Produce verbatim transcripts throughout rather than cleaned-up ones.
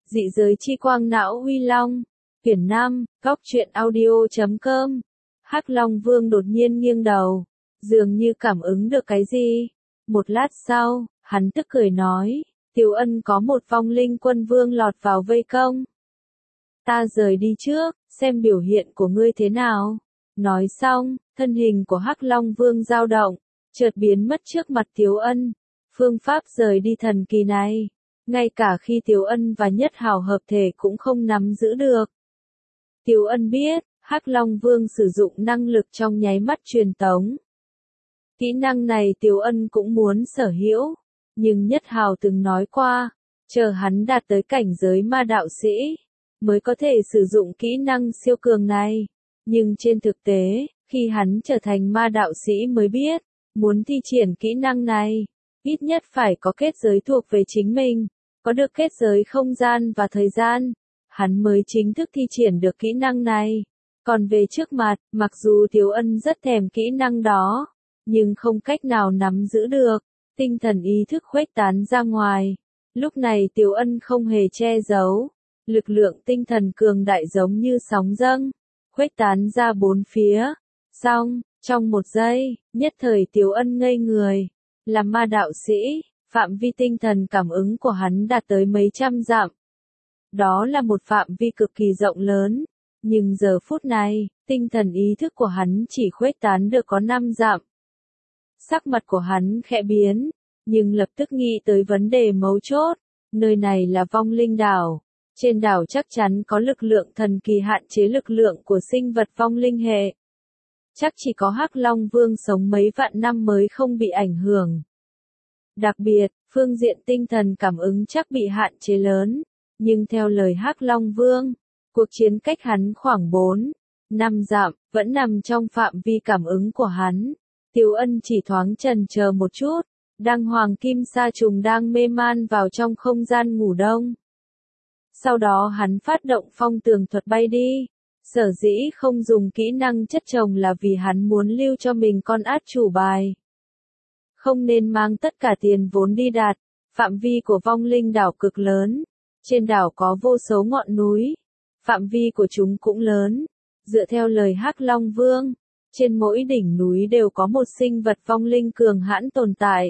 Dị giới chi quang não uy long. Quyển năm, góc truyện audio chấm com. Hắc Long Vương đột nhiên nghiêng đầu, dường như cảm ứng được cái gì. Một lát sau, hắn tức cười nói, Tiểu Ân có một vong linh quân vương lọt vào vây công. Ta rời đi trước, xem biểu hiện của ngươi thế nào. Nói xong, thân hình của Hắc Long Vương dao động, chợt biến mất trước mặt Tiểu Ân. Phương pháp rời đi thần kỳ này, ngay cả khi Tiểu Ân và Nhất Hào hợp thể cũng không nắm giữ được. Tiểu Ân biết, Hắc Long Vương sử dụng năng lực trong nháy mắt truyền tống. Kỹ năng này Tiểu Ân cũng muốn sở hữu, nhưng Nhất Hào từng nói qua, chờ hắn đạt tới cảnh giới ma đạo sĩ, mới có thể sử dụng kỹ năng siêu cường này. Nhưng trên thực tế, khi hắn trở thành ma đạo sĩ mới biết, muốn thi triển kỹ năng này, ít nhất phải có kết giới thuộc về chính mình, có được kết giới không gian và thời gian, hắn mới chính thức thi triển được kỹ năng này. Còn về trước mặt, mặc dù Tiểu Ân rất thèm kỹ năng đó, nhưng không cách nào nắm giữ được, tinh thần ý thức khuếch tán ra ngoài. Lúc này Tiểu Ân không hề che giấu, lực lượng tinh thần cường đại giống như sóng dâng, khuếch tán ra bốn phía. Xong, trong một giây, nhất thời Tiểu Ân ngây người. Là ma đạo sĩ, phạm vi tinh thần cảm ứng của hắn đạt tới mấy trăm dặm. Đó là một phạm vi cực kỳ rộng lớn, nhưng giờ phút này, tinh thần ý thức của hắn chỉ khuếch tán được có năm dặm. Sắc mặt của hắn khẽ biến, nhưng lập tức nghĩ tới vấn đề mấu chốt, nơi này là vong linh đảo. Trên đảo chắc chắn có lực lượng thần kỳ hạn chế lực lượng của sinh vật vong linh hệ. Chắc chỉ có Hắc Long Vương sống mấy vạn năm mới không bị ảnh hưởng. Đặc biệt, phương diện tinh thần cảm ứng chắc bị hạn chế lớn, nhưng theo lời Hắc Long Vương, cuộc chiến cách hắn khoảng bốn, năm dặm, vẫn nằm trong phạm vi cảm ứng của hắn. Tiểu Ân chỉ thoáng chần chờ một chút, đang hoàng kim sa trùng đang mê man vào trong không gian ngủ đông. Sau đó hắn phát động phong tường thuật bay đi. Sở dĩ không dùng kỹ năng chất chồng là vì hắn muốn lưu cho mình con át chủ bài. Không nên mang tất cả tiền vốn đi đạt, phạm vi của vong linh đảo cực lớn. Trên đảo có vô số ngọn núi, phạm vi của chúng cũng lớn. Dựa theo lời Hắc Long Vương, trên mỗi đỉnh núi đều có một sinh vật vong linh cường hãn tồn tại.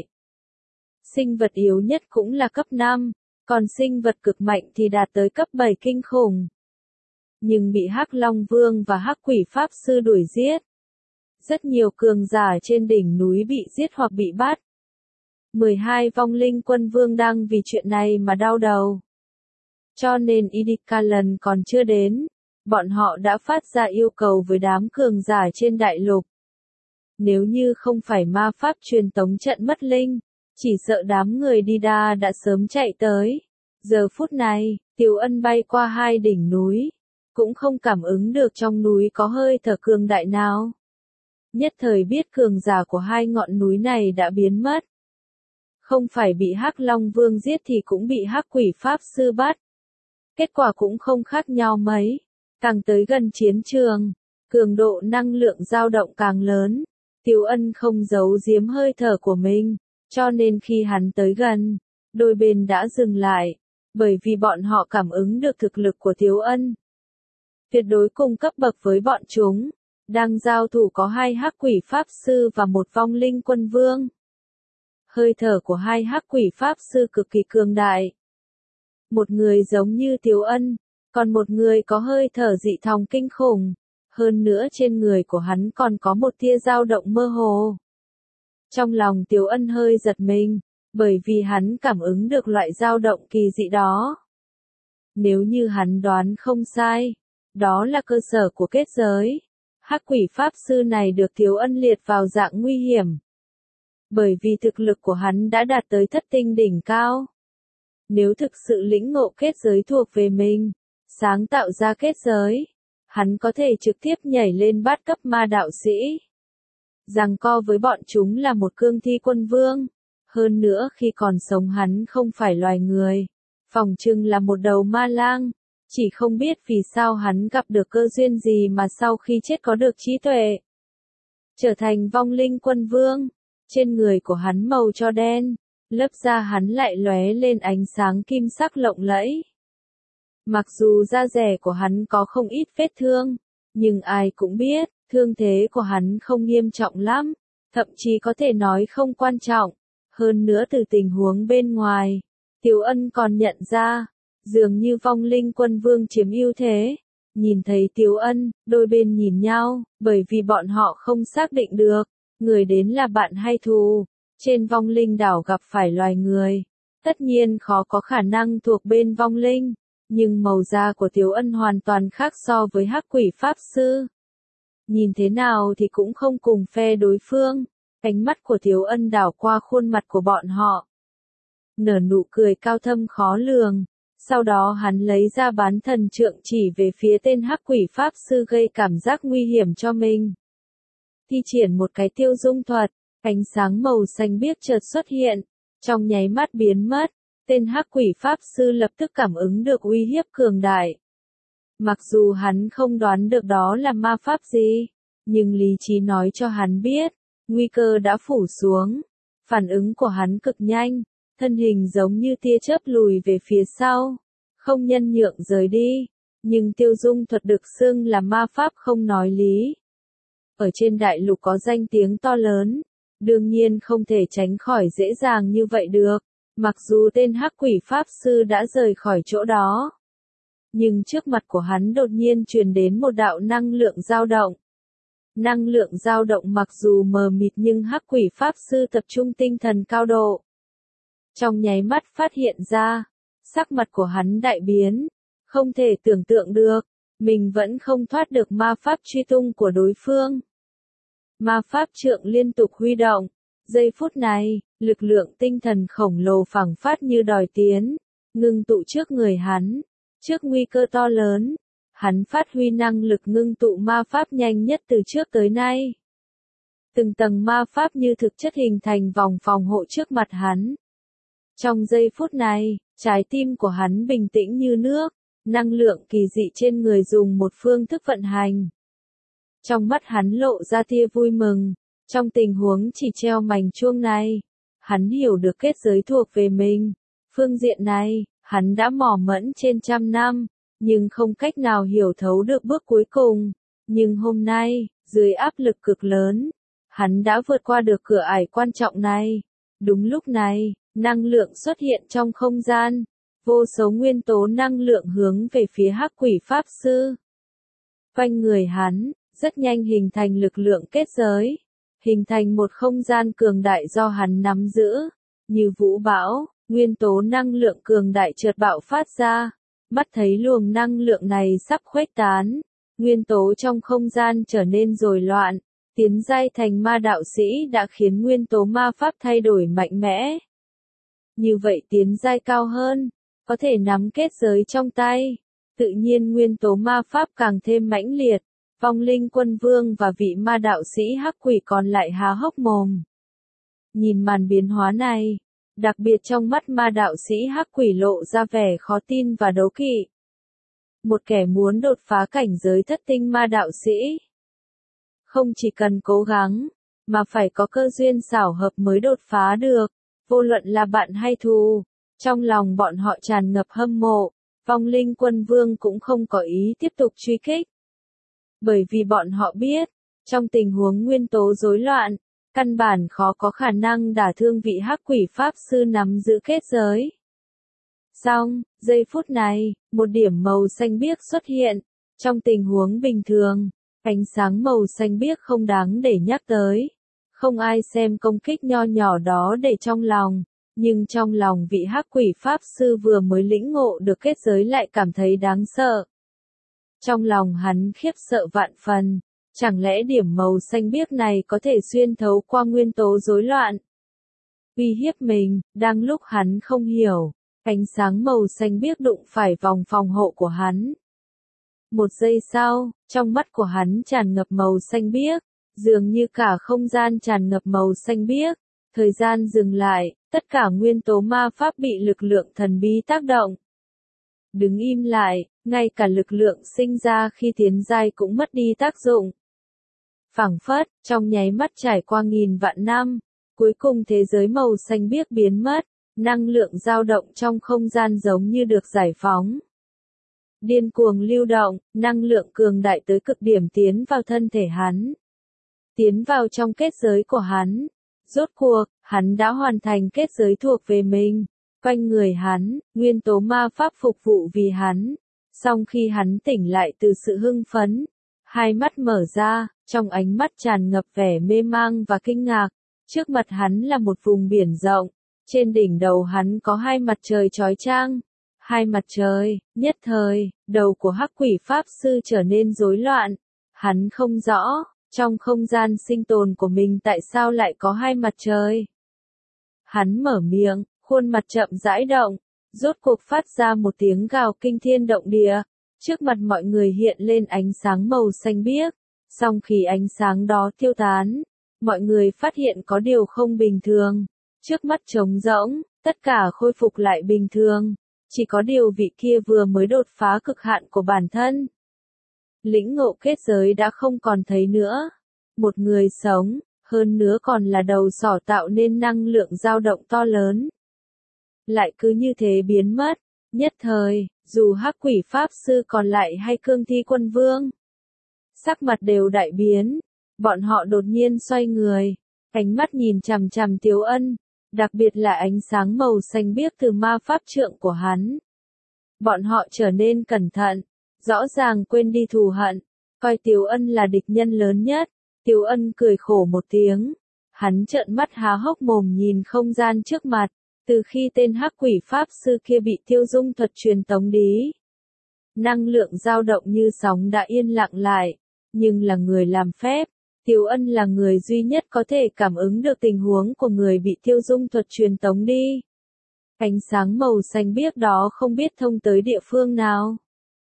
Sinh vật yếu nhất cũng là cấp năm, còn sinh vật cực mạnh thì đạt tới cấp bảy kinh khủng. Nhưng bị Hắc Long Vương và Hắc Quỷ Pháp Sư đuổi giết. Rất nhiều cường giả trên đỉnh núi bị giết hoặc bị bắt. mười hai vong linh quân vương đang vì chuyện này mà đau đầu. Cho nên Idikalan còn chưa đến, bọn họ đã phát ra yêu cầu với đám cường giả trên đại lục. Nếu như không phải ma pháp truyền tống trận mất linh, chỉ sợ đám người đi đa đã sớm chạy tới. Giờ phút này, Tiểu Ân bay qua hai đỉnh núi, cũng không cảm ứng được trong núi có hơi thở cường đại nào. Nhất thời biết cường giả của hai ngọn núi này đã biến mất. Không phải bị Hắc Long Vương giết thì cũng bị Hắc Quỷ Pháp Sư bắt. Kết quả cũng không khác nhau mấy. Càng tới gần chiến trường, cường độ năng lượng dao động càng lớn. Tiểu Ân không giấu giếm hơi thở của mình, cho nên khi hắn tới gần, đôi bên đã dừng lại, bởi vì bọn họ cảm ứng được thực lực của Tiểu Ân. Tuyệt đối cùng cấp bậc với bọn chúng, đang giao thủ có hai Hắc Quỷ Pháp Sư và một vong linh quân vương. Hơi thở của hai Hắc Quỷ Pháp Sư cực kỳ cường đại. Một người giống như Tiểu Ân, còn một người có hơi thở dị thòng kinh khủng, hơn nữa trên người của hắn còn có một tia dao động mơ hồ. Trong lòng Tiểu Ân hơi giật mình, bởi vì hắn cảm ứng được loại dao động kỳ dị đó. Nếu như hắn đoán không sai, đó là cơ sở của kết giới. Hắc Quỷ Pháp Sư này được Tiểu Ân liệt vào dạng nguy hiểm. Bởi vì thực lực của hắn đã đạt tới thất tinh đỉnh cao. Nếu thực sự lĩnh ngộ kết giới thuộc về mình, sáng tạo ra kết giới, hắn có thể trực tiếp nhảy lên bát cấp ma đạo sĩ. Giằng co với bọn chúng là một cương thi quân vương. Hơn nữa khi còn sống hắn không phải loài người, phỏng chừng là một đầu ma lang. Chỉ không biết vì sao hắn gặp được cơ duyên gì mà sau khi chết có được trí tuệ. Trở thành vong linh quân vương, trên người của hắn màu cho đen, lớp da hắn lại lóe lên ánh sáng kim sắc lộng lẫy. Mặc dù da dẻ của hắn có không ít vết thương, nhưng ai cũng biết, thương thế của hắn không nghiêm trọng lắm, thậm chí có thể nói không quan trọng. Hơn nữa từ tình huống bên ngoài, Tiếu Ân còn nhận ra, dường như vong linh quân vương chiếm ưu thế. Nhìn thấy Tiếu Ân, đôi bên nhìn nhau, bởi vì bọn họ không xác định được, người đến là bạn hay thù. Trên vong linh đảo gặp phải loài người, tất nhiên khó có khả năng thuộc bên vong linh, nhưng màu da của Tiếu Ân hoàn toàn khác so với hắc quỷ pháp sư. Nhìn thế nào thì cũng không cùng phe đối phương, ánh mắt của Tiếu Ân đảo qua khuôn mặt của bọn họ. Nở nụ cười cao thâm khó lường, sau đó hắn lấy ra bán thần trượng chỉ về phía tên hắc quỷ pháp sư gây cảm giác nguy hiểm cho mình. Thi triển một cái tiêu dung thuật, ánh sáng màu xanh biếc chợt xuất hiện, trong nháy mắt biến mất, tên hắc quỷ pháp sư lập tức cảm ứng được uy hiếp cường đại. Mặc dù hắn không đoán được đó là ma pháp gì, nhưng lý trí nói cho hắn biết, nguy cơ đã phủ xuống. Phản ứng của hắn cực nhanh, thân hình giống như tia chớp lùi về phía sau, không nhân nhượng rời đi, nhưng tiêu dung thuật được xưng là ma pháp không nói lý. Ở trên đại lục có danh tiếng to lớn, đương nhiên không thể tránh khỏi dễ dàng như vậy được, mặc dù tên hắc quỷ pháp sư đã rời khỏi chỗ đó. Nhưng trước mặt của hắn đột nhiên truyền đến một đạo năng lượng dao động. Năng lượng dao động mặc dù mờ mịt nhưng hắc quỷ pháp sư tập trung tinh thần cao độ. Trong nháy mắt phát hiện ra, sắc mặt của hắn đại biến, không thể tưởng tượng được, mình vẫn không thoát được ma pháp truy tung của đối phương. Ma pháp trượng liên tục huy động, giây phút này, lực lượng tinh thần khổng lồ phảng phát như đòi tiến, ngưng tụ trước người hắn, trước nguy cơ to lớn, hắn phát huy năng lực ngưng tụ ma pháp nhanh nhất từ trước tới nay. Từng tầng ma pháp như thực chất hình thành vòng phòng hộ trước mặt hắn. Trong giây phút này, trái tim của hắn bình tĩnh như nước, năng lượng kỳ dị trên người dùng một phương thức vận hành. Trong mắt hắn lộ ra tia vui mừng, trong tình huống chỉ treo mảnh chuông này, hắn hiểu được kết giới thuộc về mình. Phương diện này, hắn đã mò mẫm trên trăm năm, nhưng không cách nào hiểu thấu được bước cuối cùng. Nhưng hôm nay, dưới áp lực cực lớn, hắn đã vượt qua được cửa ải quan trọng này. Đúng lúc này, năng lượng xuất hiện trong không gian, vô số nguyên tố năng lượng hướng về phía hắc quỷ pháp sư. Quanh người hắn, rất nhanh hình thành lực lượng kết giới, hình thành một không gian cường đại do hắn nắm giữ, như vũ bão, nguyên tố năng lượng cường đại chợt bạo phát ra, mắt thấy luồng năng lượng này sắp khuếch tán, nguyên tố trong không gian trở nên rối loạn, tiến giai thành ma đạo sĩ đã khiến nguyên tố ma pháp thay đổi mạnh mẽ. Như vậy tiến giai cao hơn, có thể nắm kết giới trong tay, tự nhiên nguyên tố ma pháp càng thêm mãnh liệt. Vong linh quân vương và vị ma đạo sĩ hắc quỷ còn lại há hốc mồm. Nhìn màn biến hóa này, đặc biệt trong mắt ma đạo sĩ hắc quỷ lộ ra vẻ khó tin và đố kỵ. Một kẻ muốn đột phá cảnh giới thất tinh ma đạo sĩ, không chỉ cần cố gắng, mà phải có cơ duyên xảo hợp mới đột phá được, vô luận là bạn hay thù. Trong lòng bọn họ tràn ngập hâm mộ, vong linh quân vương cũng không có ý tiếp tục truy kích. Bởi vì bọn họ biết, trong tình huống nguyên tố rối loạn, căn bản khó có khả năng đả thương vị hắc quỷ pháp sư nắm giữ kết giới. Xong, giây phút này, một điểm màu xanh biếc xuất hiện. Trong tình huống bình thường, ánh sáng màu xanh biếc không đáng để nhắc tới. Không ai xem công kích nho nhỏ đó để trong lòng. Nhưng trong lòng vị hắc quỷ pháp sư vừa mới lĩnh ngộ được kết giới lại cảm thấy đáng sợ. Trong lòng hắn khiếp sợ vạn phần, chẳng lẽ điểm màu xanh biếc này có thể xuyên thấu qua nguyên tố rối loạn? Uy hiếp mình, đang lúc hắn không hiểu, ánh sáng màu xanh biếc đụng phải vòng phòng hộ của hắn. Một giây sau, trong mắt của hắn tràn ngập màu xanh biếc, dường như cả không gian tràn ngập màu xanh biếc. Thời gian dừng lại, tất cả nguyên tố ma pháp bị lực lượng thần bí tác động. Đứng im lại, ngay cả lực lượng sinh ra khi tiến giai cũng mất đi tác dụng. Phảng phất, trong nháy mắt trải qua nghìn vạn năm, cuối cùng thế giới màu xanh biếc biến mất, năng lượng dao động trong không gian giống như được giải phóng. điên cuồng lưu động, năng lượng cường đại tới cực điểm tiến vào thân thể hắn. Tiến vào trong kết giới của hắn. Rốt cuộc, hắn đã hoàn thành kết giới thuộc về mình. Quanh người hắn, nguyên tố ma pháp phục vụ vì hắn. Song khi hắn tỉnh lại từ sự hưng phấn, hai mắt mở ra, trong ánh mắt tràn ngập vẻ mê mang và kinh ngạc. Trước mặt hắn là một vùng biển rộng, trên đỉnh đầu hắn có hai mặt trời chói chang. Hai mặt trời, nhất thời, đầu của hắc quỷ pháp sư trở nên rối loạn. Hắn không rõ, trong không gian sinh tồn của mình tại sao lại có hai mặt trời. Hắn mở miệng, khuôn mặt chậm rãi động, rốt cuộc phát ra một tiếng gào kinh thiên động địa. Trước mặt mọi người hiện lên ánh sáng màu xanh biếc. Song khi ánh sáng đó tiêu tán, mọi người phát hiện có điều không bình thường. Trước mắt trống rỗng, tất cả khôi phục lại bình thường. Chỉ có điều vị kia vừa mới đột phá cực hạn của bản thân. Lĩnh ngộ kết giới đã không còn thấy nữa. Một người sống, hơn nữa còn là đầu sỏ tạo nên năng lượng dao động to lớn. Lại cứ như thế biến mất. Nhất thời, dù hắc quỷ pháp sư còn lại hay cương thi quân vương, sắc mặt đều đại biến. Bọn họ đột nhiên xoay người, ánh mắt nhìn chằm chằm Tiếu Ân, đặc biệt là ánh sáng màu xanh biếc từ ma pháp trượng của hắn. Bọn họ trở nên cẩn thận, rõ ràng quên đi thù hận, coi Tiếu Ân là địch nhân lớn nhất. Tiếu Ân cười khổ một tiếng, hắn trợn mắt há hốc mồm nhìn không gian trước mặt. Từ khi tên hắc quỷ pháp sư kia bị tiêu dung thuật truyền tống đi, năng lượng dao động như sóng đã yên lặng lại. Nhưng là người làm phép, Tiếu Ân là người duy nhất có thể cảm ứng được tình huống của người bị tiêu dung thuật truyền tống đi. Ánh sáng màu xanh biếc đó không biết thông tới địa phương nào.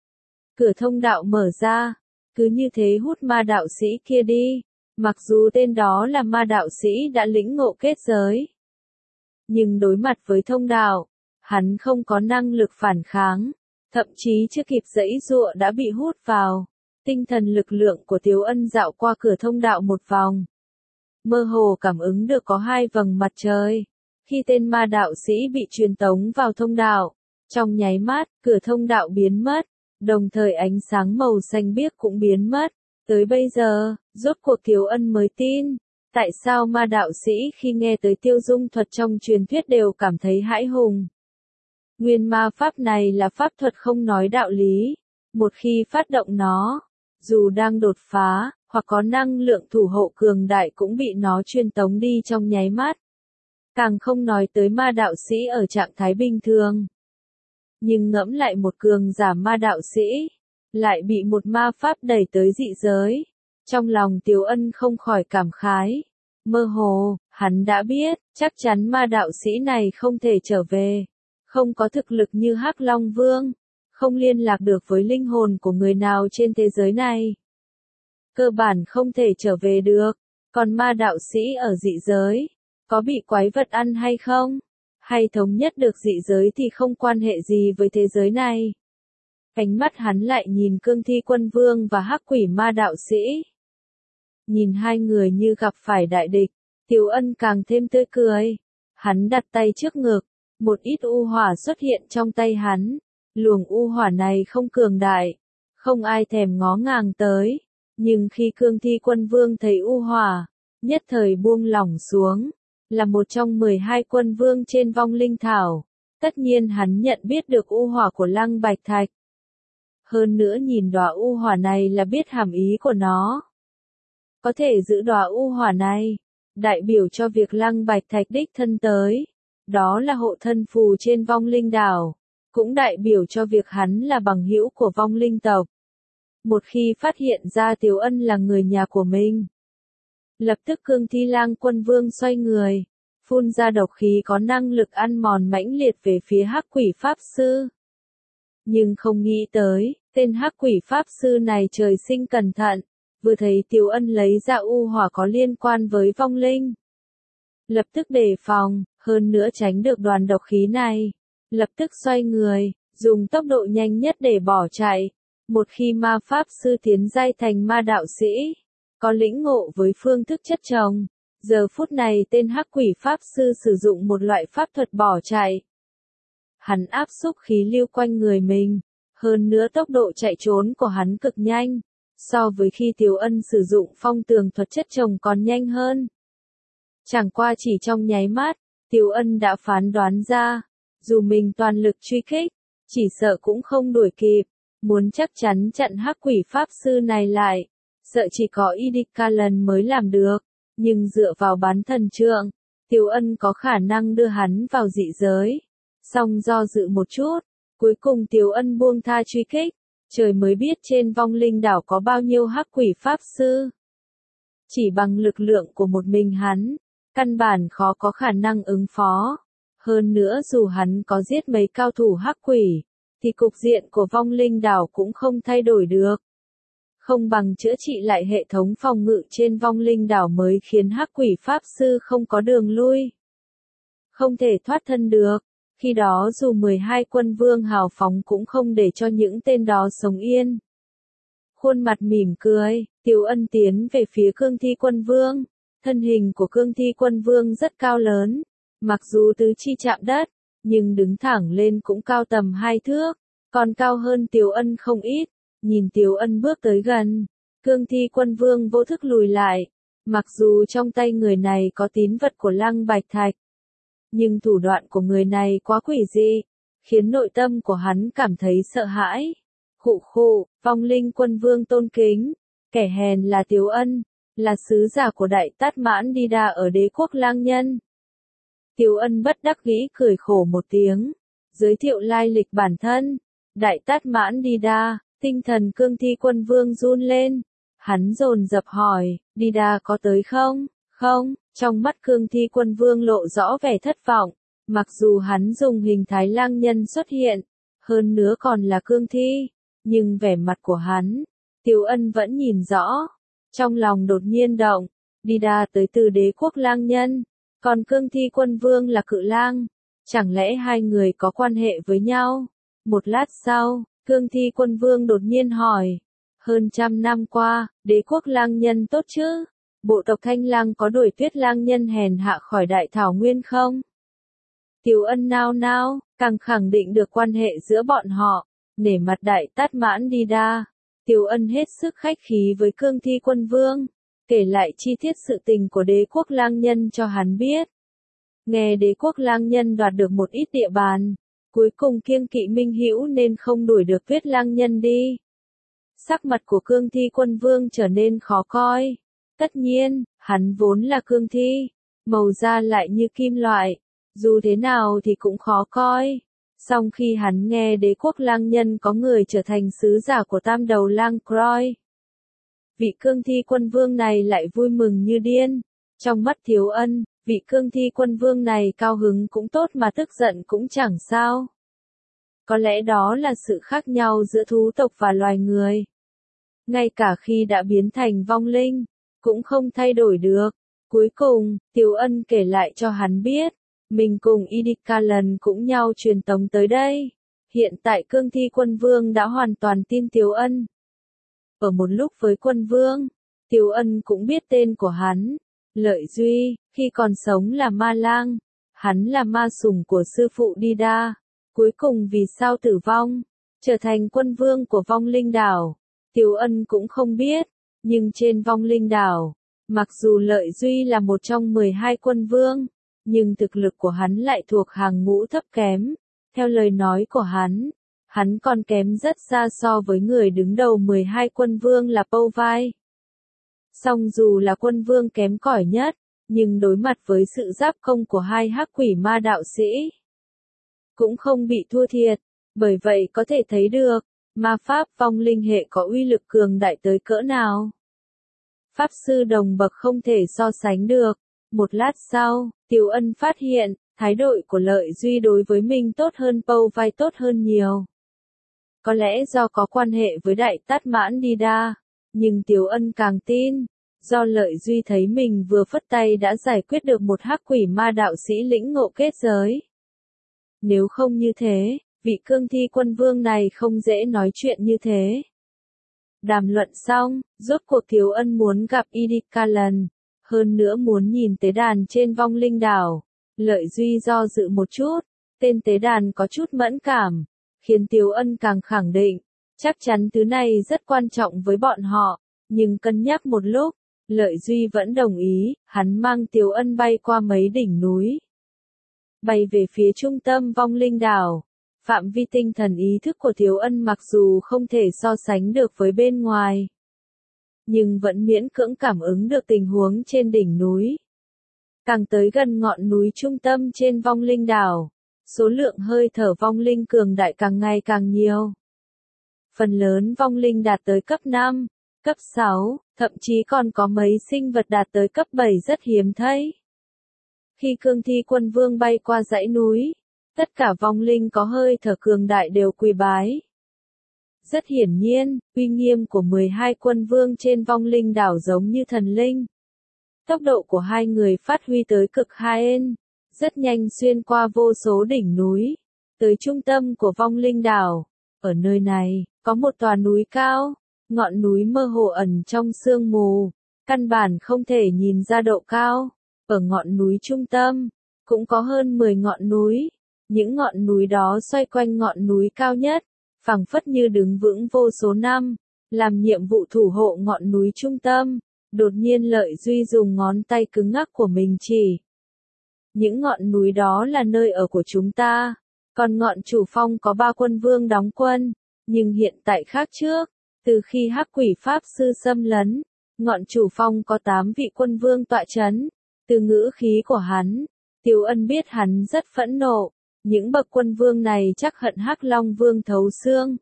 Cửa thông đạo mở ra, cứ như thế hút ma đạo sĩ kia đi. Mặc dù tên đó là ma đạo sĩ đã lĩnh ngộ kết giới, nhưng đối mặt với thông đạo, hắn không có năng lực phản kháng, thậm chí chưa kịp giãy giụa đã bị hút vào. Tinh thần lực lượng của Tiếu Ân dạo qua cửa thông đạo một vòng, mơ hồ cảm ứng được có hai vầng mặt trời. Khi tên ma đạo sĩ bị truyền tống vào thông đạo, trong nháy mắt, cửa thông đạo biến mất, đồng thời ánh sáng màu xanh biếc cũng biến mất. Tới bây giờ, rốt cuộc Tiếu Ân mới tin, tại sao ma đạo sĩ khi nghe tới tiêu dung thuật trong truyền thuyết đều cảm thấy hãi hùng. Nguyên ma pháp này là pháp thuật không nói đạo lý. Một khi phát động nó, dù đang đột phá, hoặc có năng lượng thủ hộ cường đại cũng bị nó truyền tống đi trong nháy mắt. Càng không nói tới ma đạo sĩ ở trạng thái bình thường. Nhưng ngẫm lại một cường giả ma đạo sĩ, lại bị một ma pháp đẩy tới dị giới. Trong lòng Tiếu Ân không khỏi cảm khái. Mơ hồ, hắn đã biết, chắc chắn ma đạo sĩ này không thể trở về. Không có thực lực như Hắc Long Vương. Không liên lạc được với linh hồn của người nào trên thế giới này. Cơ bản không thể trở về được. Còn ma đạo sĩ ở dị giới, có bị quái vật ăn hay không? Hay thống nhất được dị giới thì không quan hệ gì với thế giới này. Ánh mắt hắn lại nhìn cương thi quân vương và hắc quỷ ma đạo sĩ. Nhìn hai người như gặp phải đại địch, Tiếu Ân càng thêm tươi cười. Hắn đặt tay trước ngực, một ít u hỏa xuất hiện trong tay hắn. Luồng u hỏa này không cường đại, không ai thèm ngó ngàng tới. Nhưng khi cương thi quân vương thấy u hỏa, nhất thời buông lỏng xuống. Là một trong mười hai quân vương trên vong linh thảo. Tất nhiên hắn nhận biết được u hỏa của Lăng Bạch Thạch. Hơn nữa nhìn đóa u hỏa này là biết hàm ý của nó. Có thể giữ đóa u hỏa này, đại biểu cho việc Lăng Bạch Thạch đích thân tới. Đó là hộ thân phù trên vong linh đảo. Cũng đại biểu cho việc hắn là bằng hữu của vong linh tộc. Một khi phát hiện ra Tiếu Ân là người nhà của mình, lập tức cương thi lang quân vương xoay người, phun ra độc khí có năng lực ăn mòn mãnh liệt về phía hắc quỷ pháp sư. Nhưng không nghĩ tới, tên hắc quỷ pháp sư này trời sinh cẩn thận, vừa thấy Tiếu Ân lấy ra u hỏa có liên quan với vong linh. Lập tức đề phòng, hơn nữa tránh được đoàn độc khí này. Lập tức xoay người, dùng tốc độ nhanh nhất để bỏ chạy. Một khi ma pháp sư tiến giai thành ma đạo sĩ, có lĩnh ngộ với phương thức chất trồng, giờ phút này tên hắc quỷ pháp sư sử dụng một loại pháp thuật bỏ chạy. Hắn áp xúc khí lưu quanh người mình, Hơn nữa tốc độ chạy trốn của hắn cực nhanh, so với khi Tiếu Ân sử dụng phong tường thuật chất chồng còn nhanh hơn. Chẳng qua chỉ trong nháy mắt, Tiếu Ân đã phán đoán ra, dù mình toàn lực truy kích, chỉ sợ cũng không đuổi kịp, muốn chắc chắn chặn hắc quỷ pháp sư này lại, sợ chỉ có Idikalan mới làm được, nhưng dựa vào bán thần trượng, Tiếu Ân có khả năng đưa hắn vào dị giới. Song do dự một chút, cuối cùng Tiếu Ân buông tha truy kích, trời mới biết trên vong linh đảo có bao nhiêu hắc quỷ pháp sư. Chỉ bằng lực lượng của một mình hắn, căn bản khó có khả năng ứng phó. Hơn nữa dù hắn có giết mấy cao thủ hắc quỷ, thì cục diện của vong linh đảo cũng không thay đổi được. Không bằng chữa trị lại hệ thống phòng ngự trên vong linh đảo mới khiến hắc quỷ pháp sư không có đường lui. Không thể thoát thân được, khi đó dù mười hai quân vương hào phóng cũng không để cho những tên đó sống yên. Khuôn mặt mỉm cười, Tiếu Ân tiến về phía Cương Thi Quân Vương. Thân hình của Cương Thi Quân Vương rất cao lớn, mặc dù tứ chi chạm đất, nhưng đứng thẳng lên cũng cao tầm hai thước, còn cao hơn Tiếu Ân không ít. Nhìn Tiếu Ân bước tới gần, Cương Thi Quân Vương vô thức lùi lại, mặc dù trong tay người này có tín vật của Lăng Bạch Thạch, nhưng thủ đoạn của người này quá quỷ dị, khiến nội tâm của hắn cảm thấy sợ hãi. Khụ khụ, vong linh quân vương tôn kính, kẻ hèn là Tiếu Ân, là sứ giả của Đại Tát Mãn Đi Đa ở đế quốc lang nhân. Tiếu Ân bất đắc dĩ cười khổ một tiếng, giới thiệu lai lịch bản thân. Đại Tát Mãn Đi Đa, tinh thần Cương Thi Quân Vương run lên, hắn dồn dập hỏi, Đi Đa có tới không? Không, trong mắt Cương Thi Quân Vương lộ rõ vẻ thất vọng, mặc dù hắn dùng hình thái lang nhân xuất hiện, hơn nữa còn là cương thi, nhưng vẻ mặt của hắn, Tiếu Ân vẫn nhìn rõ, trong lòng đột nhiên động, Đi Đa tới từ đế quốc lang nhân, còn Cương Thi Quân Vương là cự lang, chẳng lẽ hai người có quan hệ với nhau? Một lát sau, Cương Thi Quân Vương đột nhiên hỏi, hơn trăm năm qua, đế quốc lang nhân tốt chứ? Bộ tộc Thanh Lang có đuổi Tuyết Lang nhân hèn hạ khỏi Đại Thảo Nguyên không? Tiếu Ân nao nao, càng khẳng định được quan hệ giữa bọn họ, nể mặt Đại Tát Mãn Đi Đa. Tiếu Ân hết sức khách khí với Cương Thi Quân Vương, kể lại chi tiết sự tình của đế quốc lang nhân cho hắn biết. Nghe đế quốc lang nhân đoạt được một ít địa bàn, cuối cùng kiêng kỵ Minh Hữu nên không đuổi được Tuyết Lang nhân đi. Sắc mặt của Cương Thi Quân Vương trở nên khó coi. Tất nhiên, hắn vốn là cương thi, màu da lại như kim loại, dù thế nào thì cũng khó coi. Song khi hắn nghe đế quốc lang nhân có người trở thành sứ giả của tam đầu lang Croy, vị Cương Thi Quân Vương này lại vui mừng như điên. Trong mắt Tiếu Ân, vị Cương Thi Quân Vương này cao hứng cũng tốt mà tức giận cũng chẳng sao. Có lẽ đó là sự khác nhau giữa thú tộc và loài người. Ngay cả khi đã biến thành vong linh, cũng không thay đổi được. Cuối cùng, Tiếu Ân kể lại cho hắn biết, mình cùng Idikalan cũng nhau truyền tống tới đây. Hiện tại Cương Thi Quân Vương đã hoàn toàn tin Tiếu Ân. Ở một lúc với Quân Vương, Tiếu Ân cũng biết tên của hắn, Lợi Duy, khi còn sống là ma lang, hắn là ma sủng của sư phụ Đi Đa, cuối cùng vì sao tử vong, trở thành quân vương của vong linh đảo. Tiếu Ân cũng không biết. Nhưng trên vong linh đảo, mặc dù Lợi Duy là một trong mười hai quân vương, nhưng thực lực của hắn lại thuộc hàng ngũ thấp kém. Theo lời nói của hắn, hắn còn kém rất xa so với người đứng đầu mười hai quân vương là Pâu Vai. Song dù là quân vương kém cỏi nhất, nhưng đối mặt với sự giáp công của hai hắc quỷ ma đạo sĩ, cũng không bị thua thiệt, bởi vậy có thể thấy được, ma pháp vong linh hệ có uy lực cường đại tới cỡ nào. Pháp sư đồng bậc không thể so sánh được. Một lát sau, Tiếu Ân phát hiện, thái độ của Lợi Duy đối với mình tốt hơn Pâu Vai tốt hơn nhiều. Có lẽ do có quan hệ với Đại Tát Mãn Đi Đa, nhưng Tiếu Ân càng tin, do Lợi Duy thấy mình vừa phất tay đã giải quyết được một hắc quỷ ma đạo sĩ lĩnh ngộ kết giới. Nếu không như thế, vị Cương Thi Quân Vương này không dễ nói chuyện như thế. Đàm luận xong, rốt cuộc Tiếu Ân muốn gặp Idikalan, hơn nữa muốn nhìn tế đàn trên vong linh đảo. Lợi Duy do dự một chút, tên tế đàn có chút mẫn cảm, khiến Tiếu Ân càng khẳng định, chắc chắn thứ này rất quan trọng với bọn họ, nhưng cân nhắc một lúc, Lợi Duy vẫn đồng ý, hắn mang Tiếu Ân bay qua mấy đỉnh núi. Bay về phía trung tâm vong linh đảo, phạm vi tinh thần ý thức của Tiếu Ân mặc dù không thể so sánh được với bên ngoài, nhưng vẫn miễn cưỡng cảm ứng được tình huống trên đỉnh núi. Càng tới gần ngọn núi trung tâm trên vong linh đảo, số lượng hơi thở vong linh cường đại càng ngày càng nhiều. Phần lớn vong linh đạt tới cấp năm, cấp sáu, thậm chí còn có mấy sinh vật đạt tới cấp bảy rất hiếm thấy. Khi Cương Thi Quân Vương bay qua dãy núi, tất cả vong linh có hơi thở cường đại đều quỳ bái. Rất hiển nhiên, uy nghiêm của mười hai quân vương trên vong linh đảo giống như thần linh. Tốc độ của hai người phát huy tới cực hạn, rất nhanh xuyên qua vô số đỉnh núi, tới trung tâm của vong linh đảo. Ở nơi này, có một tòa núi cao, ngọn núi mơ hồ ẩn trong sương mù, căn bản không thể nhìn ra độ cao. Ở ngọn núi trung tâm, cũng có hơn mười ngọn núi, những ngọn núi đó xoay quanh ngọn núi cao nhất, phảng phất như đứng vững vô số năm, làm nhiệm vụ thủ hộ ngọn núi trung tâm. Đột nhiên Lợi Duy dùng ngón tay cứng ngắc của mình chỉ. Những ngọn núi đó là nơi ở của chúng ta, còn ngọn chủ phong có ba quân vương đóng quân, nhưng hiện tại khác trước, từ khi Hắc Quỷ Pháp Sư xâm lấn, ngọn chủ phong có tám vị quân vương tọa chấn. Từ ngữ khí của hắn, Tiếu Ân biết hắn rất phẫn nộ, những bậc quân vương này chắc hận Hắc Long Vương thấu xương.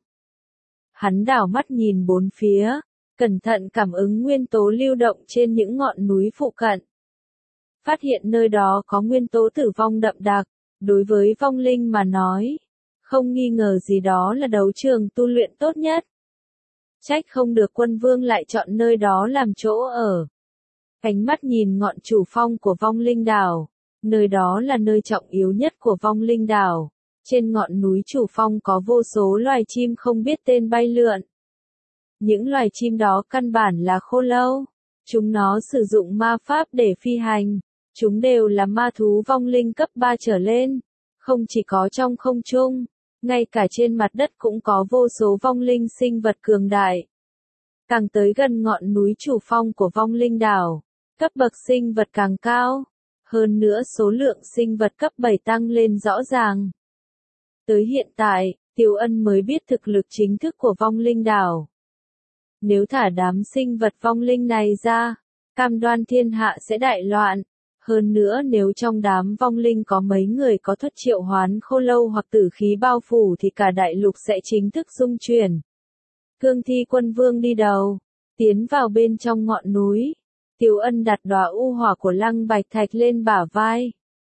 Hắn đảo mắt nhìn bốn phía, cẩn thận cảm ứng nguyên tố lưu động trên những ngọn núi phụ cận. Phát hiện nơi đó có nguyên tố tử vong đậm đặc, đối với vong linh mà nói, không nghi ngờ gì đó là đấu trường tu luyện tốt nhất. Trách không được quân vương lại chọn nơi đó làm chỗ ở. Ánh mắt nhìn ngọn chủ phong của vong linh đảo, nơi đó là nơi trọng yếu nhất của vong linh đảo. Trên ngọn núi chủ phong có vô số loài chim không biết tên bay lượn. Những loài chim đó căn bản là khô lâu. Chúng nó sử dụng ma pháp để phi hành. Chúng đều là ma thú vong linh cấp ba trở lên. Không chỉ có trong không trung, ngay cả trên mặt đất cũng có vô số vong linh sinh vật cường đại. Càng tới gần ngọn núi chủ phong của vong linh đảo, cấp bậc sinh vật càng cao. Hơn nữa số lượng sinh vật cấp bảy tăng lên rõ ràng. Tới hiện tại, Tiếu Ân mới biết thực lực chính thức của vong linh đảo. Nếu thả đám sinh vật vong linh này ra, cam đoan thiên hạ sẽ đại loạn. Hơn nữa nếu trong đám vong linh có mấy người có thuật triệu hoán khô lâu hoặc tử khí bao phủ thì cả đại lục sẽ chính thức rung chuyển. Cương Thi Quân Vương đi đầu, tiến vào bên trong ngọn núi. Tiếu Ân đặt đóa u hỏa của Lăng Bạch Thạch lên bả vai.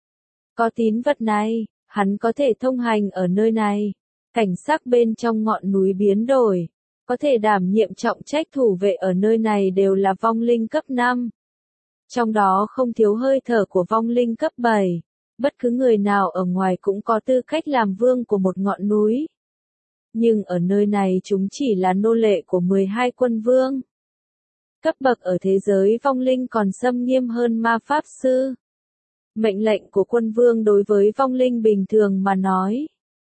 Có tín vật này, hắn có thể thông hành ở nơi này. Cảnh sắc bên trong ngọn núi biến đổi, có thể đảm nhiệm trọng trách thủ vệ ở nơi này đều là vong linh cấp năm. Trong đó không thiếu hơi thở của vong linh cấp bảy. Bất cứ người nào ở ngoài cũng có tư cách làm vương của một ngọn núi. Nhưng ở nơi này chúng chỉ là nô lệ của mười hai quân vương. Cấp bậc ở thế giới vong linh còn xâm nghiêm hơn ma pháp sư. Mệnh lệnh của quân vương đối với vong linh bình thường mà nói.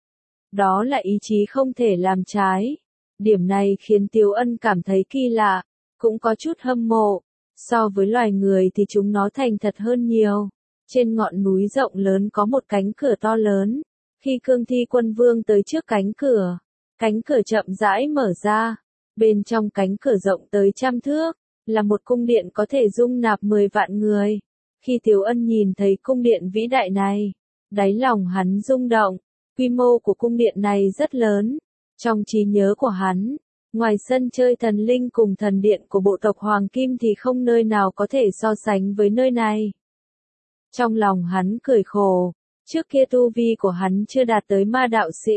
Đó là ý chí không thể làm trái. Điểm này khiến Tiếu Ân cảm thấy kỳ lạ, cũng có chút hâm mộ. So với loài người thì chúng nó thành thật hơn nhiều. Trên ngọn núi rộng lớn có một cánh cửa to lớn. Khi Cương Thi Quân Vương tới trước cánh cửa, cánh cửa chậm rãi mở ra. Bên trong cánh cửa rộng tới trăm thước, là một cung điện có thể dung nạp mười vạn người. Khi Tiếu Ân nhìn thấy cung điện vĩ đại này, đáy lòng hắn rung động. Quy mô của cung điện này rất lớn. Trong trí nhớ của hắn, ngoài sân chơi thần linh cùng thần điện của bộ tộc Hoàng Kim thì không nơi nào có thể so sánh với nơi này. Trong lòng hắn cười khổ, trước kia tu vi của hắn chưa đạt tới ma đạo sĩ.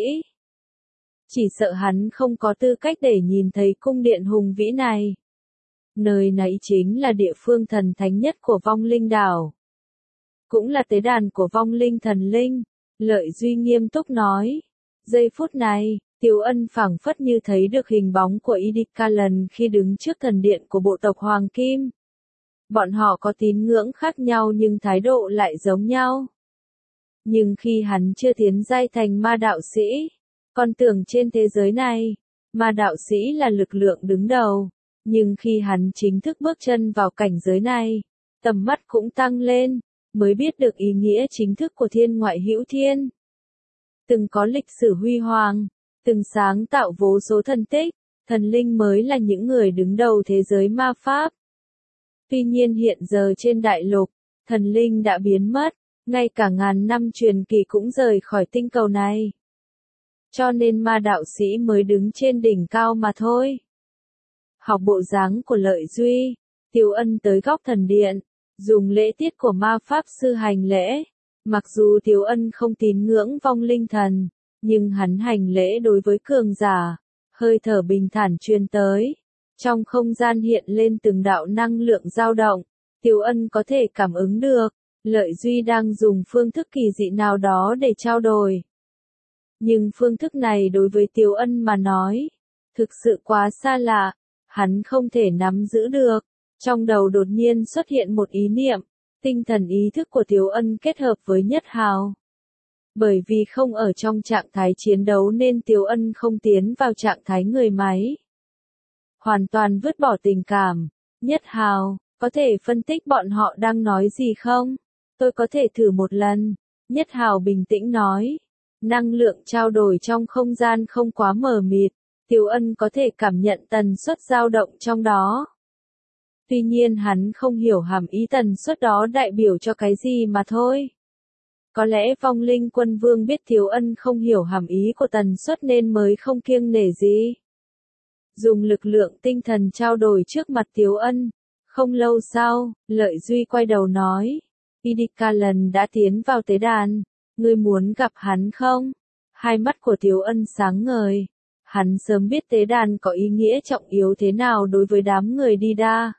Chỉ sợ hắn không có tư cách để nhìn thấy cung điện hùng vĩ này. Nơi này chính là địa phương thần thánh nhất của vong linh đảo. Cũng là tế đàn của vong linh thần linh, Lợi Duy nghiêm túc nói. Giây phút này, Tiếu Ân phảng phất như thấy được hình bóng của Idikalan khi đứng trước thần điện của bộ tộc Hoàng Kim. Bọn họ có tín ngưỡng khác nhau nhưng thái độ lại giống nhau. Nhưng khi hắn chưa tiến giai thành ma đạo sĩ, Con tưởng trên thế giới này, ma đạo sĩ là lực lượng đứng đầu, nhưng khi hắn chính thức bước chân vào cảnh giới này, tầm mắt cũng tăng lên, mới biết được ý nghĩa chính thức của thiên ngoại hữu thiên. Từng có lịch sử huy hoàng, từng sáng tạo vô số thần tích, thần linh mới là những người đứng đầu thế giới ma pháp. Tuy nhiên hiện giờ trên đại lục, thần linh đã biến mất, ngay cả ngàn năm truyền kỳ cũng rời khỏi tinh cầu này. Cho nên ma đạo sĩ mới đứng trên đỉnh cao mà thôi. Học bộ dáng của Lợi Duy, Tiêu Ân tới góc thần điện, dùng lễ tiết của ma pháp sư hành lễ. Mặc dù Tiêu Ân không tín ngưỡng vong linh thần, nhưng hắn hành lễ đối với cường giả, hơi thở bình thản truyền tới. Trong không gian hiện lên từng đạo năng lượng dao động, Tiêu Ân có thể cảm ứng được, Lợi Duy đang dùng phương thức kỳ dị nào đó để trao đổi. Nhưng phương thức này đối với Tiêu Ân mà nói, thực sự quá xa lạ, hắn không thể nắm giữ được. Trong đầu đột nhiên xuất hiện một ý niệm, tinh thần ý thức của Tiêu Ân kết hợp với Nhất Hào. Bởi vì không ở trong trạng thái chiến đấu nên Tiêu Ân không tiến vào trạng thái người máy. Hoàn toàn vứt bỏ tình cảm. Nhất Hào, có thể phân tích bọn họ đang nói gì không? Tôi có thể thử một lần. Nhất Hào bình tĩnh nói. Năng lượng trao đổi trong không gian không quá mờ mịt. Tiêu Ân có thể cảm nhận tần suất dao động trong đó. Tuy nhiên hắn không hiểu hàm ý tần suất đó đại biểu cho cái gì mà thôi. Có lẽ vong linh quân vương biết Tiêu Ân không hiểu hàm ý của tần suất nên mới không kiêng nể gì. Dùng lực lượng tinh thần trao đổi trước mặt Tiêu Ân. Không lâu sau, Lợi Duy quay đầu nói. Idikalan đã tiến vào tế đàn. Ngươi muốn gặp hắn không? Hai mắt của Tiêu Ân sáng ngời. Hắn sớm biết tế đàn có ý nghĩa trọng yếu thế nào đối với đám người đi đa.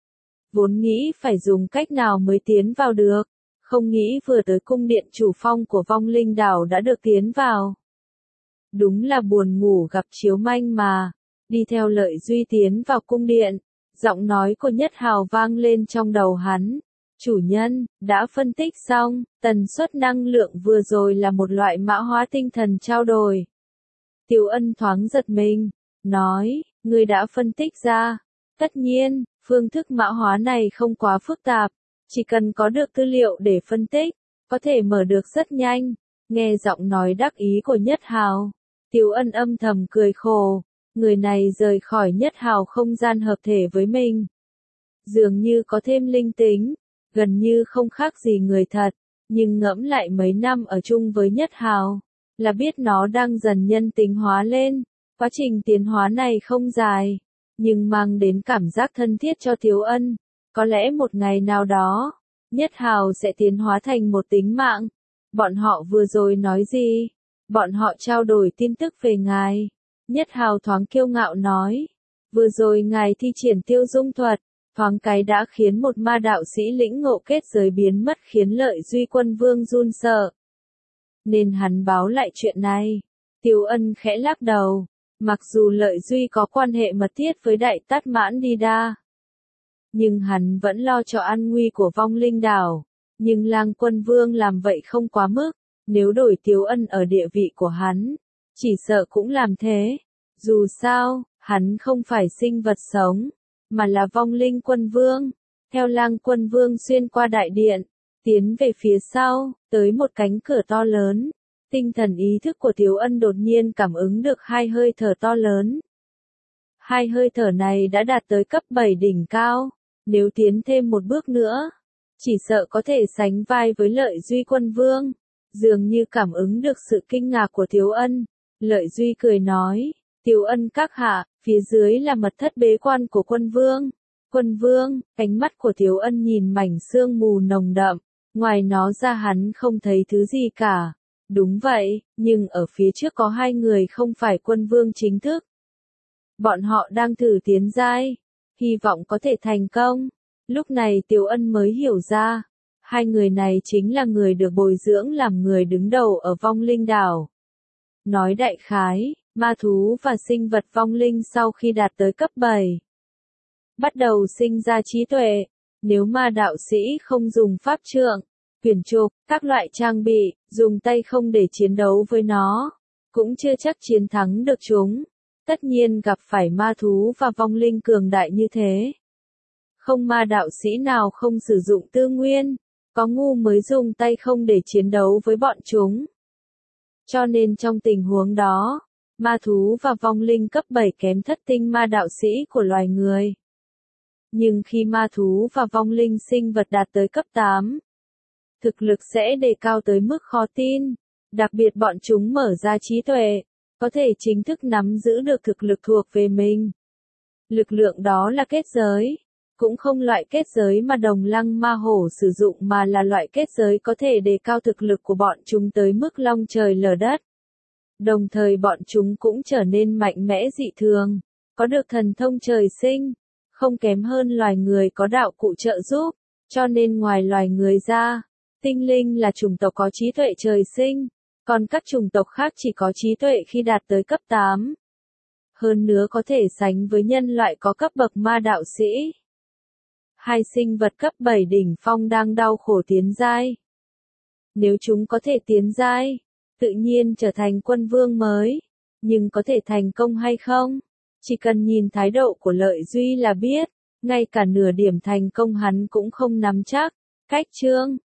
Vốn nghĩ phải dùng cách nào mới tiến vào được. Không nghĩ vừa tới cung điện chủ phong của vong linh đảo đã được tiến vào. Đúng là buồn ngủ gặp chiếu manh mà. Đi theo Lợi Duy tiến vào cung điện. Giọng nói của Nhất Hào vang lên trong đầu hắn. Chủ nhân, đã phân tích xong, tần suất năng lượng vừa rồi là một loại mã hóa tinh thần trao đổi. Tiêu Ân thoáng giật mình, nói, ngươi đã phân tích ra. Tất nhiên, phương thức mã hóa này không quá phức tạp, chỉ cần có được tư liệu để phân tích, có thể mở được rất nhanh. Nghe giọng nói đắc ý của Nhất Hào, Tiêu Ân âm thầm cười khổ, người này rời khỏi Nhất Hào không gian hợp thể với mình. Dường như có thêm linh tính, gần như không khác gì người thật, nhưng ngẫm lại mấy năm ở chung với Nhất Hào, là biết nó đang dần nhân tính hóa lên. Quá trình tiến hóa này không dài, nhưng mang đến cảm giác thân thiết cho Tiêu Ân. Có lẽ một ngày nào đó, Nhất Hào sẽ tiến hóa thành một tính mạng. Bọn họ vừa rồi nói gì? Bọn họ trao đổi tin tức về ngài. Nhất Hào thoáng kiêu ngạo nói. Vừa rồi ngài thi triển tiêu dung thuật, thoáng cái đã khiến một ma đạo sĩ lĩnh ngộ kết giới biến mất khiến Lợi Duy quân vương run sợ. Nên hắn báo lại chuyện này. Tiêu Ân khẽ lắc đầu. Mặc dù Lợi Duy có quan hệ mật thiết với Đại Tát Mãn Đi Đa, nhưng hắn vẫn lo cho an nguy của vong linh đảo. Nhưng Lang quân vương làm vậy không quá mức. Nếu đổi Tiêu Ân ở địa vị của hắn, chỉ sợ cũng làm thế. Dù sao, hắn không phải sinh vật sống, mà là vong linh quân vương. Theo Lang quân vương xuyên qua đại điện, tiến về phía sau, tới một cánh cửa to lớn. Tinh thần ý thức của Tiêu Ân đột nhiên cảm ứng được hai hơi thở to lớn. Hai hơi thở này đã đạt tới cấp bảy đỉnh cao. Nếu tiến thêm một bước nữa, chỉ sợ có thể sánh vai với Lợi Duy quân vương. Dường như cảm ứng được sự kinh ngạc của Tiêu Ân, Lợi Duy cười nói, Tiêu Ân các hạ, phía dưới là mật thất bế quan của quân vương. Quân vương, ánh mắt của Tiêu Ân nhìn mảnh sương mù nồng đậm, ngoài nó ra hắn không thấy thứ gì cả. Đúng vậy, nhưng ở phía trước có hai người không phải quân vương chính thức. Bọn họ đang thử tiến giai, hy vọng có thể thành công. Lúc này Tiêu Ân mới hiểu ra, hai người này chính là người được bồi dưỡng làm người đứng đầu ở vong linh đảo. Nói đại khái, ma thú và sinh vật vong linh sau khi đạt tới cấp bảy, bắt đầu sinh ra trí tuệ. Nếu ma đạo sĩ không dùng pháp trượng, quyền trục, các loại trang bị, dùng tay không để chiến đấu với nó, cũng chưa chắc chiến thắng được chúng. Tất nhiên gặp phải ma thú và vong linh cường đại như thế. Không ma đạo sĩ nào không sử dụng tư nguyên, có ngu mới dùng tay không để chiến đấu với bọn chúng. Cho nên trong tình huống đó, ma thú và vong linh cấp bảy kém thất tinh ma đạo sĩ của loài người. Nhưng khi ma thú và vong linh sinh vật đạt tới cấp tám, thực lực sẽ đề cao tới mức khó tin, đặc biệt bọn chúng mở ra trí tuệ, có thể chính thức nắm giữ được thực lực thuộc về mình. Lực lượng đó là kết giới, cũng không loại kết giới mà đồng lăng ma hổ sử dụng mà là loại kết giới có thể đề cao thực lực của bọn chúng tới mức long trời lở đất. Đồng thời bọn chúng cũng trở nên mạnh mẽ dị thường, có được thần thông trời sinh, không kém hơn loài người có đạo cụ trợ giúp, cho nên ngoài loài người ra, tinh linh là chủng tộc có trí tuệ trời sinh, còn các chủng tộc khác chỉ có trí tuệ khi đạt tới cấp tám. Hơn nữa có thể sánh với nhân loại có cấp bậc ma đạo sĩ. Hai sinh vật cấp bảy đỉnh phong đang đau khổ tiến giai. Nếu chúng có thể tiến giai, tự nhiên trở thành quân vương mới, nhưng có thể thành công hay không? Chỉ cần nhìn thái độ của Lợi Duy là biết, ngay cả nửa điểm thành công hắn cũng không nắm chắc. Cách chương